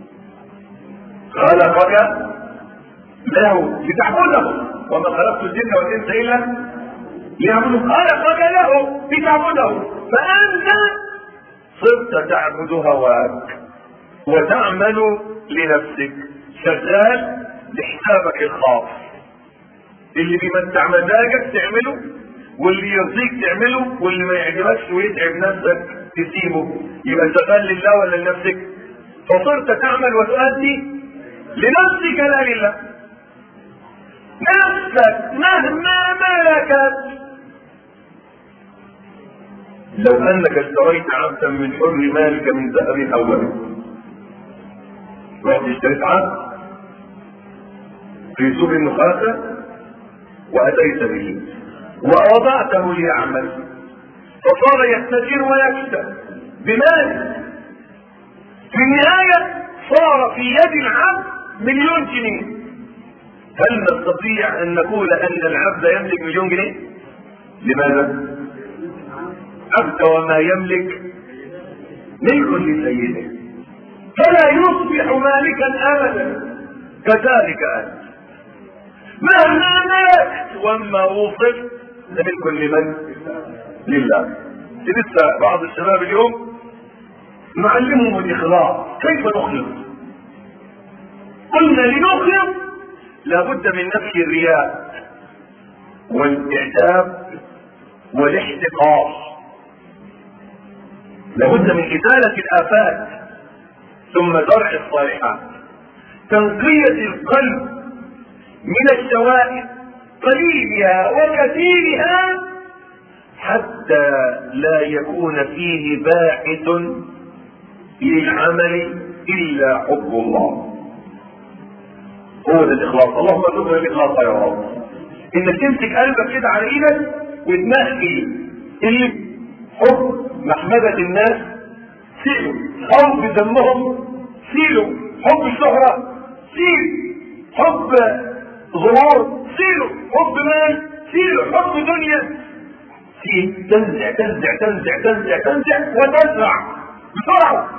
خلقك له لتعبده، وما خلقت الجن والإنس إلا ليعبدوا. خلقك له لتعبده، فأنت صرت تعبد هواك وتعمل لنفسك، شغال لحسابك الخاص، اللي بيمتع مزاجك تعمله، واللي يرضيك تعمله، واللي ما يعجبكش ويتعب نفسك تسيبه. يبقى شغال لله ولا لنفسك؟ فصرت تعمل وتؤدي لنفسك لا لله. نفسك مهما ملكت لو انك اشتريت عبدا من حر مالك من ذهب اوله، رحت اشتريت عبد في سوق النخاسة واتيت به ووضعته ليعمل فصار يستجير ويكسب بمال، في النهاية صار في يد العبد مليون جنيه. هل نستطيع ان نقول ان العبد يملك مليون جنيه؟ لماذا؟ عبد وما يملك ملك لسيده، فلا يصبح مالكا ابدا. كذلك انت مهما ملكت وما وصلت ملك لمن؟ لله. لسه بعض الشباب اليوم نعلمهم الاخلاص، كيف نخلص؟ قلنا لنخلص لابد من نفي الرياء والاعتاب والاحتقار، لابد من ازالة الافات ثم زرع الصالحات، تنقية القلب من الشوائب قليلها وكثيرها حتى لا يكون فيه باعث للعمل الا حب الله. هو ده الاخلاص. اللهم ارزقنا الاخلاص يا رب. انك تمسك قلبك كده على ايدك وتنقي اللي حب محمدة الناس سيلوا، حب ذمهم سيلوا، حب الشهرة سيل، حب ظهور سيلوا، حب مال سيلوا، حب دنيا سيل. تنزع تنزع تنزع تنزع تنزع وتزرع بسرعة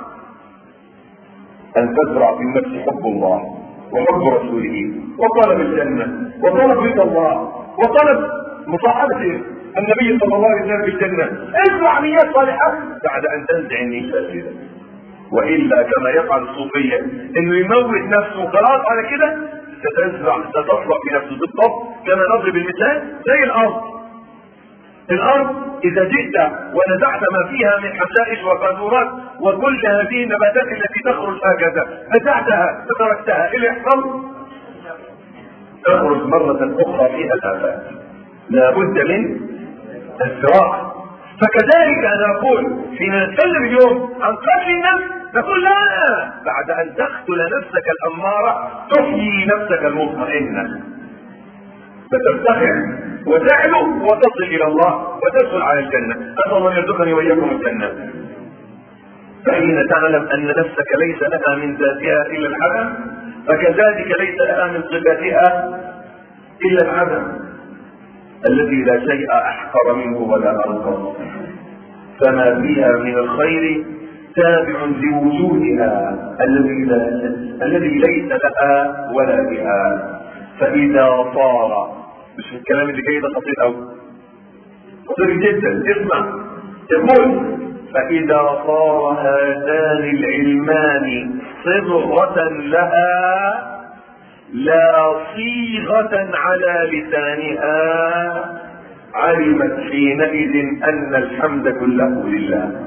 ان تزرع في النفس حب الله وحب رسوله وطلب الجنة وطلب رضا الله وطلب مصاحبة النبي صلى الله عليه وسلم في الجنة. ازرع نيات صالحة بعد ان تنزع النيات، والا كما يفعل الصوفية انه يموت نفسه وخلاص على كده ستزرع ستصلح في نفسه بالضبط. كما نضرب المثال زي الارض، الارض اذا جئت ونزعت ما فيها من حشائش وقاذورات وكل هذه النباتات التي تخرج هكذا نزعتها فتركتها، اللي يحصل تخرج مرة اخرى فيها الافات. لابد من الزراعة. فكذلك انا اقول حين نتكلم اليوم عن قتل النفس نقول لا، بعد ان تقتل نفسك الامارة تحيي نفسك المطمئنة فترتفع وتعلو وتصل الى الله وتدخل على الجنة. اسال الله يرزقني واياكم الجنة. فحين تعلم ان نفسك ليس لها من ذاتها الا العدم، فكذلك ليس لها من صفاتها الا العدم الذي لا شيء احقر منه ولا انقص، فما فيها من الخير تابع لوجودها الذي لا الذي ليس لها ولا بها. فاذا صار، مش الكلام اللي جاي ده خطير قوي، خطير جدا، اسمع يقول فاذا صار هذان العلمان صبغة لها لا صيغة على لسانها علمت حينئذ ان الحمد كله لله.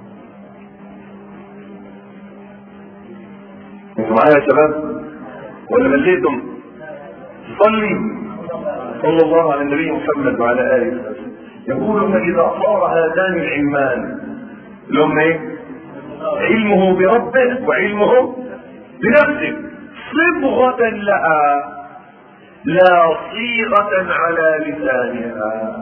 انتوا معايا يا شباب ولا مليتم؟ صلي صلى الله على النبي محمد وعلى اله وسلم. يقول فاذا صار هذان العلمان اللي هم ايه؟ علمه بربه وعلمه بنفسه صبغة لها لا صيغة على لسانها.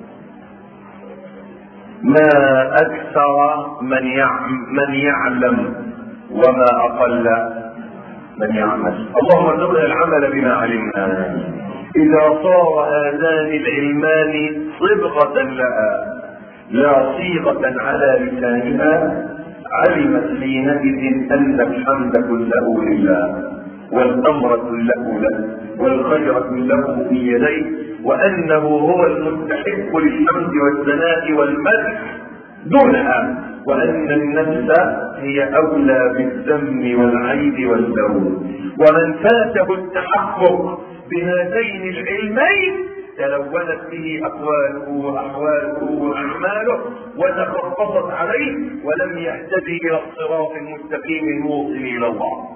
ما اكثر من يعلم, من يعلم وما اقل من يعمل. اللهم ارزقنا العمل بما علمنا. اذا صار هذان العلمان صبغة لها لا صيغة على لسانها علمت حينئذ ان الحمد كله لله والامر كله له والخير كله في يديه وانه هو المستحق للحمد والثناء والمدح دونها، وان النفس هي اولى بالذم والعيب واللوم. ومن فاته التحقق بهذين العلمين تلونت به اقواله واحواله واعماله وتخبطت عليه ولم يهتدي الى الصراط المستقيم الموصل الى الله.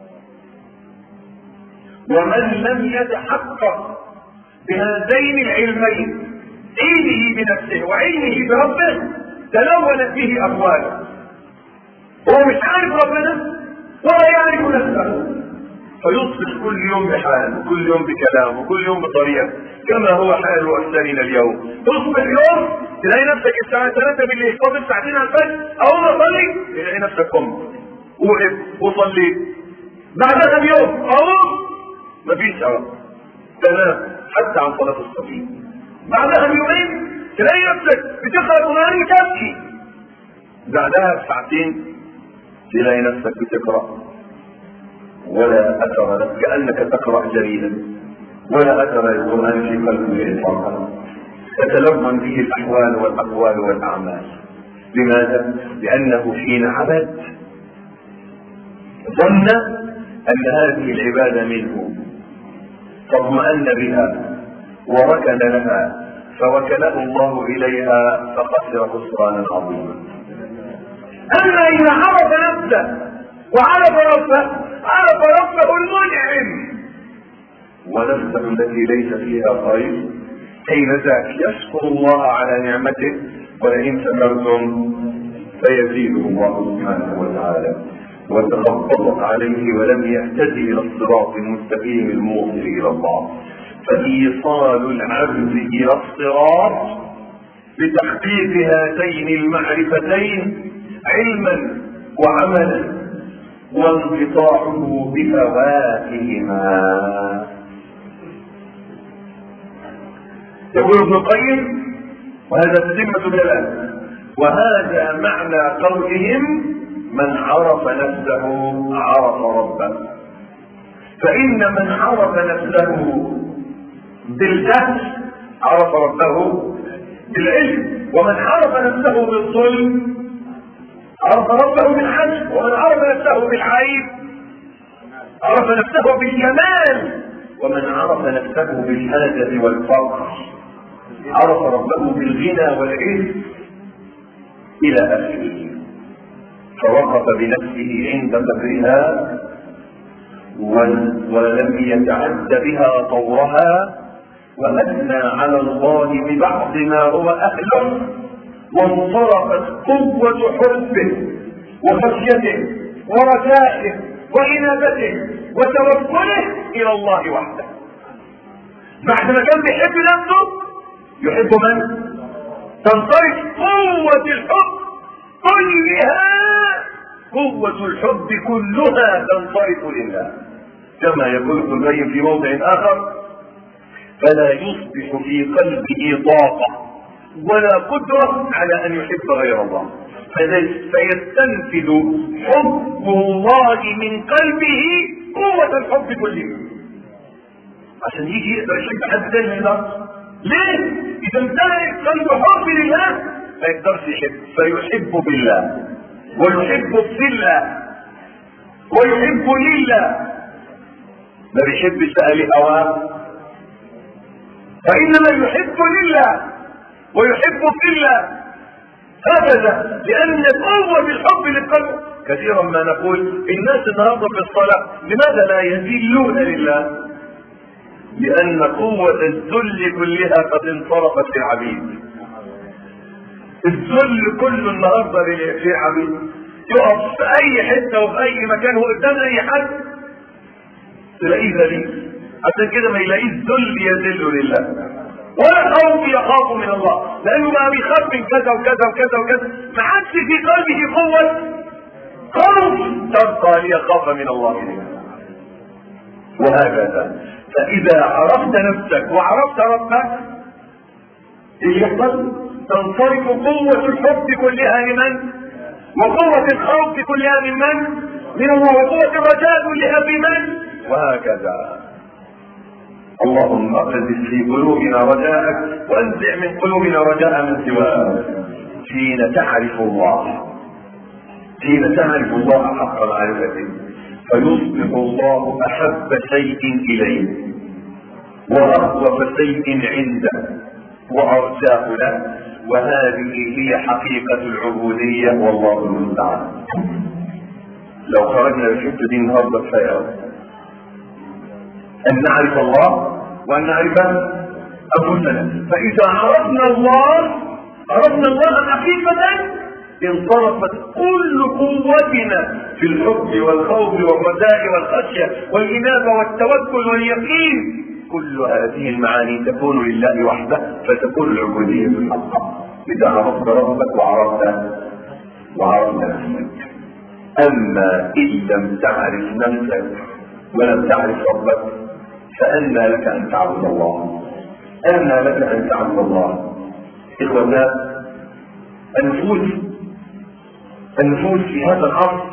ومن لم يتحقق بهذين العلمين، علمه بنفسه وعلمه بربه، تلونت به أقواله. هو مش عارف ربنا ولا يعرف نفسه، فيصبح كل يوم بحال، كل يوم بكلام، وكل يوم بطريقة، كما هو حال أكثرنا اليوم. تصبح يوم تلاقي نفسك الساعة ثلاثة بالليل فاضل ساعتين على الفجر، أول ما تصلي تلاقي نفسك قمت وقف وصليت. بعدها بيوم أقوم مفيش أوقات تنام حتى عن صلاة الصبي. بعدها بيومين تلاقي نفسك بتقرأ قرآن تبكي. بعدها بساعتين تلاقي نفسك بتقرأ ولا أثر لك، كأنك تقرأ جريدا، ولا أثر للقرآن في قلبه إطلاقا. تتلون به الأحوال والأقوال والأعمال. لماذا؟ لأنه حين عبد ظن أن هذه العبادة منه، فاطمأن بها وركن لها، فوكله الله إليها فخسر خسرانا عظيما. أما إذا عرف نفسه وعرف ربه، عرف ربه المنعم ونفسه التي ليس فيها خير، حين ذاك يشكر الله على نعمته، ولئن شكرتم فيزيده الله سبحانه وتعالى. وتخبطت عليه ولم يهتدي الى الصراط المستقيم الموصل الى الله. فايصال العبد الى الصراط بتحقيق هاتين المعرفتين علما وعملا، وانقطاعه بفواتهما. يقول ابن القيم وهذا تتمة الكلام، وهذا معنى قولهم من عرف نفسه عرف ربه. فإن من عرف نفسه بالجهل عرف ربه بالعلم، ومن عرف نفسه بالظلم عرف ربه بالعدل، ومن عرف نفسه بالعيب عرف نفسه بالجمال، ومن عرف نفسه بالحاجة والفقر عرف ربه بالغنى والعز إلى آخره. فوقف بنفسه عند قدرها ولم يتعد بها طورها، وأثنى على الله ببعض ما هو أهله، وانصرفت قوة حبه وخشيته ورجائه وإنابته وتوكله إلى الله وحده. بعد ما كان بيحب نفسه يحب من؟ تنصرف قوة الحب كلها، قوة الحب كلها تنصرف لله، كما يقول ابن القيم في موضع آخر: فلا يصبح في قلبه طاقة ولا قدرة على أن يحب غير الله، فيستنفذ حب الله من قلبه قوة الحب كله، عشان يجي يقدر يحب حد ثاني من ليه؟ إذا امتلأ قلب حب لله ما يقدرش يحب، فيحب بالله ويحب في الله ويحب لله، ما بيحبش بقى لهواه، فإنما يحب لله ويحب في الله هكذا، لأن قوة الحب للقلب. كثيرا ما نقول الناس النهارده في الصلاة لماذا لا يذلون لله؟ لأن قوة الذل كلها قد انصرفت للعبيد. الذل كله النهارده للعبيد، يقف في أي حتة وفي أي مكان وقدام أي حد تلاقيه ذليل، عشان كده ما يلاقيه الذل يذل لله، ولا خوف يخاف من الله، لأنه بقى بيخاف من كذا وكذا وكذا وكذا، ما عادش في قلبه قوة خوف تبقى ليخاف من الله. وهكذا، فإذا عرفت نفسك وعرفت ربك ايش يحصل؟ تنصرف قوة الحب كلها لمن؟ وقوة الخوف كلها من من؟ من الله، وقوة الرجاء كلها بمن؟ وهكذا. اللهم اقذف في قلوبنا رجاءك وانزع من قلوبنا رجاء من سواك. حين تعرف الله، حين تعرف الله حق معرفته، فيصبح الله احب شيء اليه واخوف شيء عنده وارجاه له، وهذه هي حقيقة العبودية، والله المستعان. لو خرجنا بالحته دي النهارده كفايه ان نعرف الله وان نعرف انفسنا. فاذا عرفنا الله عرفنا الله حقيقة انصرفت كل قوتنا في الحب والخوف والرجاء والخشية والإنابة والتوكل واليقين. كل هذه المعاني تكون لله وحده، فتكون العبودية بالحق إذا عرفت ربك وعرفت وعرفت نفسك. أما إن لم تعرف نفسك ولم تعرف ربك فأنى لك أن تعبد الله، أنى لك أن تعبد الله. إخوانا، النفوس النفوس في هذا العصر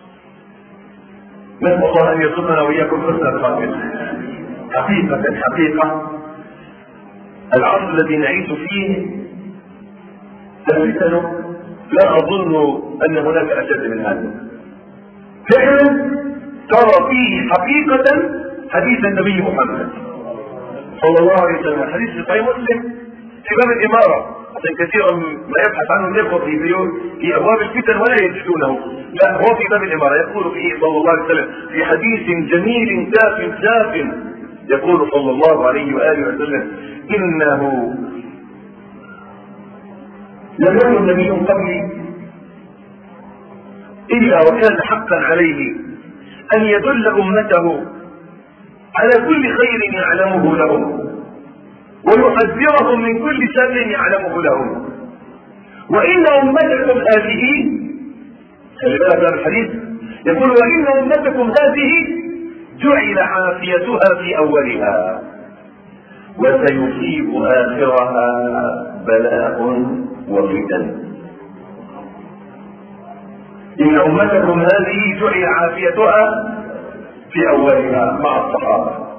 نسأل الله أن يرزقنا وإياكم حسن الخاتمة. حقيقة حقيقة العصر الذي نعيش فيه الفتن لا أظن أن هناك أشد من هذا. فعلا ترى فيه حقيقة حديث النبي محمد صلى الله عليه وسلم، حديث في صحيح مسلم في باب الإمارة، عشان كثيرا ما يبحث عنه الإخوة في بيوت في أبواب الفتن ولا يجدونه، لا هو في باب الإمارة يقول فيه صلى الله عليه وسلم في حديث جميل داف داف يقول صلى الله عليه وآله وسلم: إنه لم يكن نبي قبلي إلا وكان حقا عليه أن يدل أمته على كل خير يعلمه لهم ويحذرهم من كل شر يعلمه لهم، وإن أمتكم هذه، خلي بالك هذا الحديث يقول: وإن أمتكم هذه جعل عافيتها في أولها وسيصيب آخرها بلاء وفتن. إن أمتكم هذه جعل عافيتها في أولها مع الصحابة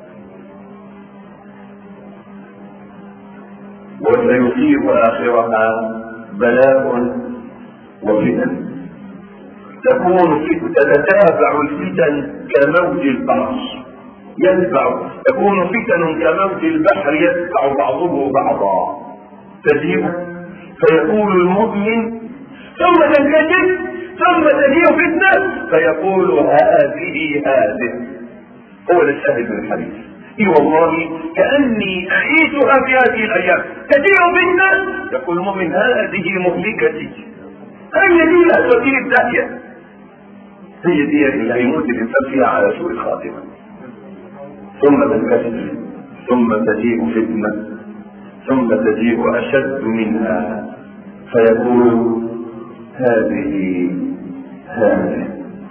وسيصيب آخرها بلاء وفتن. تكون تتتابع الفتن كموج البحر يتبع تكون فتن كموج البحر يتبع بعضه بعضا، تجيء فيقول المؤمن ثم تنكشف ثم تجيء فتنة فيقول هذه هذه. هو الشاهد من الحديث. اي والله كأني أعيشها في هذه الأيام، تجيء فتنة يقول المؤمن هذه مهلكتي، هي دي الأسوأ الداهية، هي دي اللي يموت الإنسان فيها على سوء الخاتمة. ثم تنكشف ثم تجيء فتنة ثم تجيء أشد منها فيقول هذه هذه.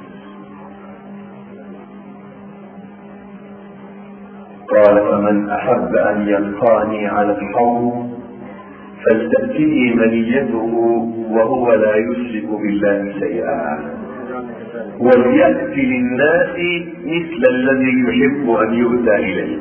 قال: فمن أحب أن يلقاني على الحوض فلتأتيه منيته وهو لا يشرك بالله شيئا وليأتي للناس مثل الذي يحب أن يؤتى إليه.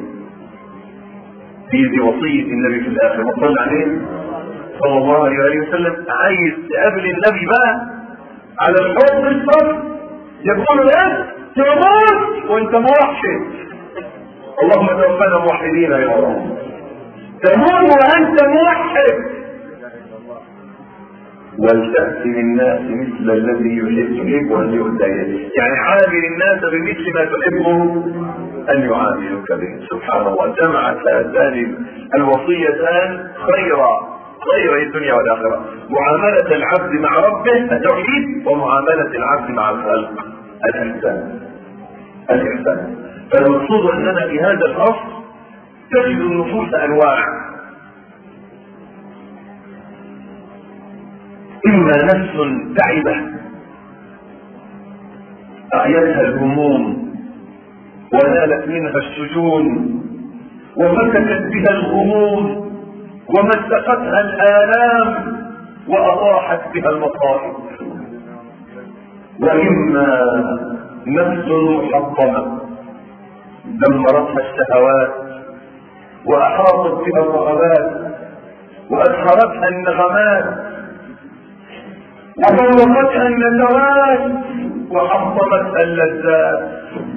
في وصية النبي في الآخر وصلى عليه صلى الله عليه وسلم. عايز تقابل النبي بقى على الحوض الصف يقول له تموت وانت موحد، اللهم توفنا موحدين يا رب، تموت وانت موحد. ولتأتي للناس مثل الذي يحب أن يؤتى إليه، يعني عامل الناس بمثل ما تحبه أن يعاملك به. سبحان الله، جمعت هاتان الوصيتان خيرا خير الدنيا والآخرة: معاملة العبد مع ربه التوحيد، ومعاملة العبد مع الخلق الإحسان الإحسان. فالمقصود أننا في هذا الأصل تجد النفوس أنواع: إما نفس تعبة أعيتها الهموم ونالت منها السجون وفتكت بها الغموم ومزقتها الآلام وأطاحت بها المصائب، وإما نفس محطمة دمرتها الشهوات وأحاطت بها الرغبات وأسهرتها النغمات وفوقتها النزوات وحطمتها اللذات،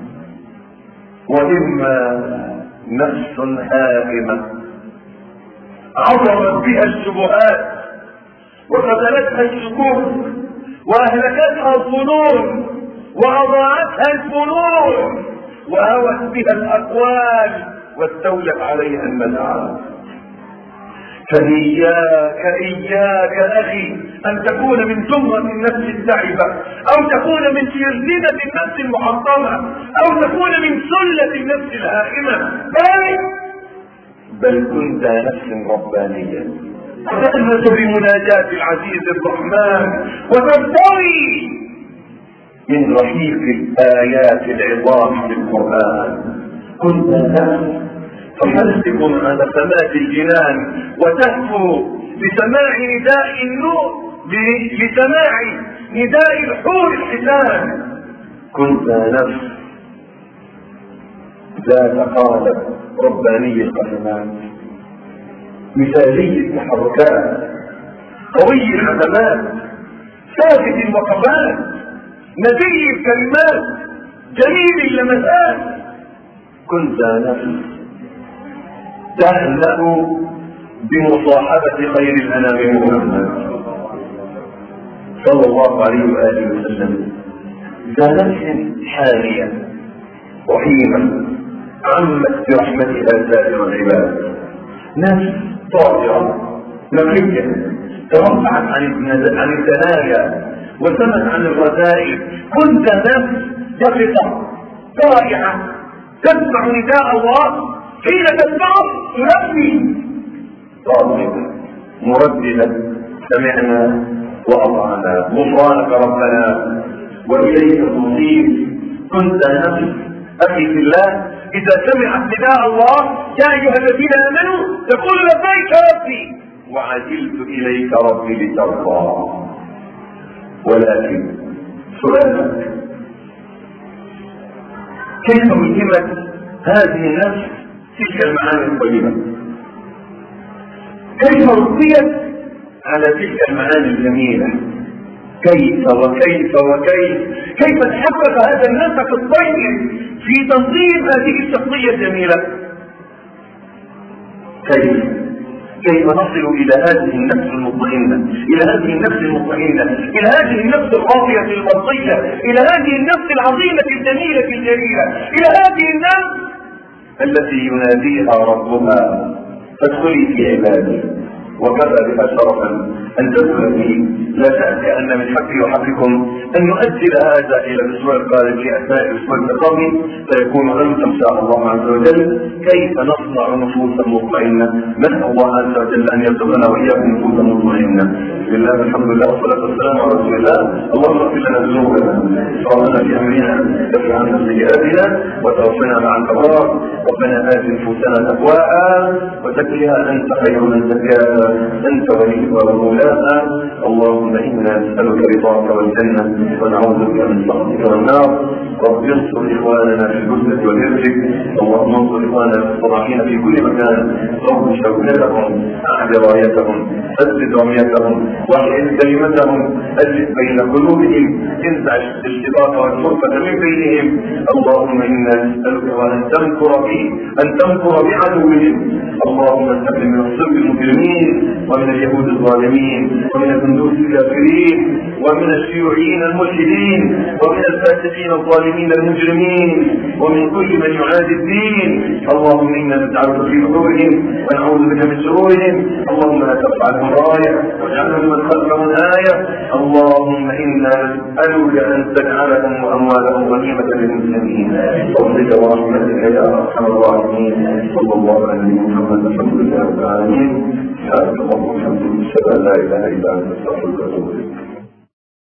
وإما نفس هائمة عظمت بها الشبهات وقتلتها الشكوك وأهلكتها الظنون وأضاعتها الفنون وهوت بها الأقوال واستولت عليها المناعات. فإياك إياك أخي أن تكون من زمرة النفس التعبة، أو تكون من سرزنة النفس المحطمة، أو تكون من سلة النفس الهائمة، بل بل كنت نفس ربانية تأنس بمناجاة العزيز الرحمن وترتوي من رحيق الآيات العظام في القرآن. كنت نفس تحلق على سماء الجنان وتهفو بسماع نداء النور، لسماع نداء الحور الحسان. كنت نفس ذات قالب رباني القدمات، مثالي التحركات، قوي العزمات، ثابت الوقفات، نبي الكلمات، جميل اللمسات. كنت نفس تهلأ بمصاحبة خير الأنام محمد صلى الله عليه وآله وسلم، ذا نفس حالية رحيمة عمت برحمتها سائر العباد، نفس طاهرة نقية ترفعت عن الثنايا وسمت عن الرذائل. كنت نفس يقظة طائعة تسمع نداء الله، حين تسمعه تلبي صادقة مرددة سمعنا وأطعنا غفرانك ربنا وإليك المصير. كنت نفس أخي في الله إذا سمعت نداء الله يا أيها الذين آمنوا تقول لبيك ربي وعجلت إليك ربي لترضى. ولكن سؤالك كيف مهمت هذه النفس تلك المعاني الطيبة؟ كيف رضيت على تلك المعاني الجميلة؟ كيف وكيف وكيف كيف تحقق هذا النسق الطيب في تنظيم هذه الشخصية الجميلة؟ كيف كيف نصل إلى هذه النفس المطمئنة، إلى هذه النفس المطمئنة، إلى هذه النفس الراضية المرضية، إلى هذه النفس العظيمة الجميلة الجليلة، إلى هذه النفس التي يناديها ربها فادخلي في عبادي وكفى بها شرفا ان تدخل فيه. لا شك ان من حقي وحقكم ان نؤجل هذا الى الاسبوع القادم في اثناء الاسبوع التقوي، فيكون غدا ان شاء الله عز وجل كيف نصنع نفوسا مطمئنه. نسال الله عز وجل ان يرزقنا واياكم نفوسا مطمئنه. بسم الله الحمد لله والصلاه والسلام على رسول الله. اللهم اغفر لنا ذنوبنا وارحمنا في امرنا وارفع عنا سيئاتنا وتوفنا مع الابرار. ربنا ات نفوسنا تقواها وزكها انت خير من زكاها انت وليها ومولاها. اللهم انا نسالك رضاك والجنه ونعوذ بك من سخطك والنار. رب انصر اخواننا في الجنه والهرج. اللهم انصر اخواننا المستضعفين في كل مكان. رب شوكتهم اعد رايتهم سدد رميتهم واحد كلمتهم الف بين قلوبهم انزع الاشتباك والفرقه من بينهم. اللهم انا نسالك وان تمكر به ان تمكر بعدوهم. اللهم استقم من الصرف المجرمين ومن اليهود الظالمين ومن الهندوس الكافرين ومن الشيوعيين الملحدين ومن الفاسقين الظالمين المجرمين ومن كل من يعادي الدين. اللهم انا نجعلك في حضورهم ونعوذ بك من شرورهم. اللهم لا تفعلهم رايه واجعلهم من خلفهم ايه. اللهم انا نسالك ان تجعلهم واموالهم غنيمه للمسلمين بفضلك ورحمتك يا ارحم الراحمين. صلى الله عليه محمد الحمد لله رب العالمين. سبحانك اللهم وبحمدك اشهد ان لا اله الا انت استغفرك واتوب اليك.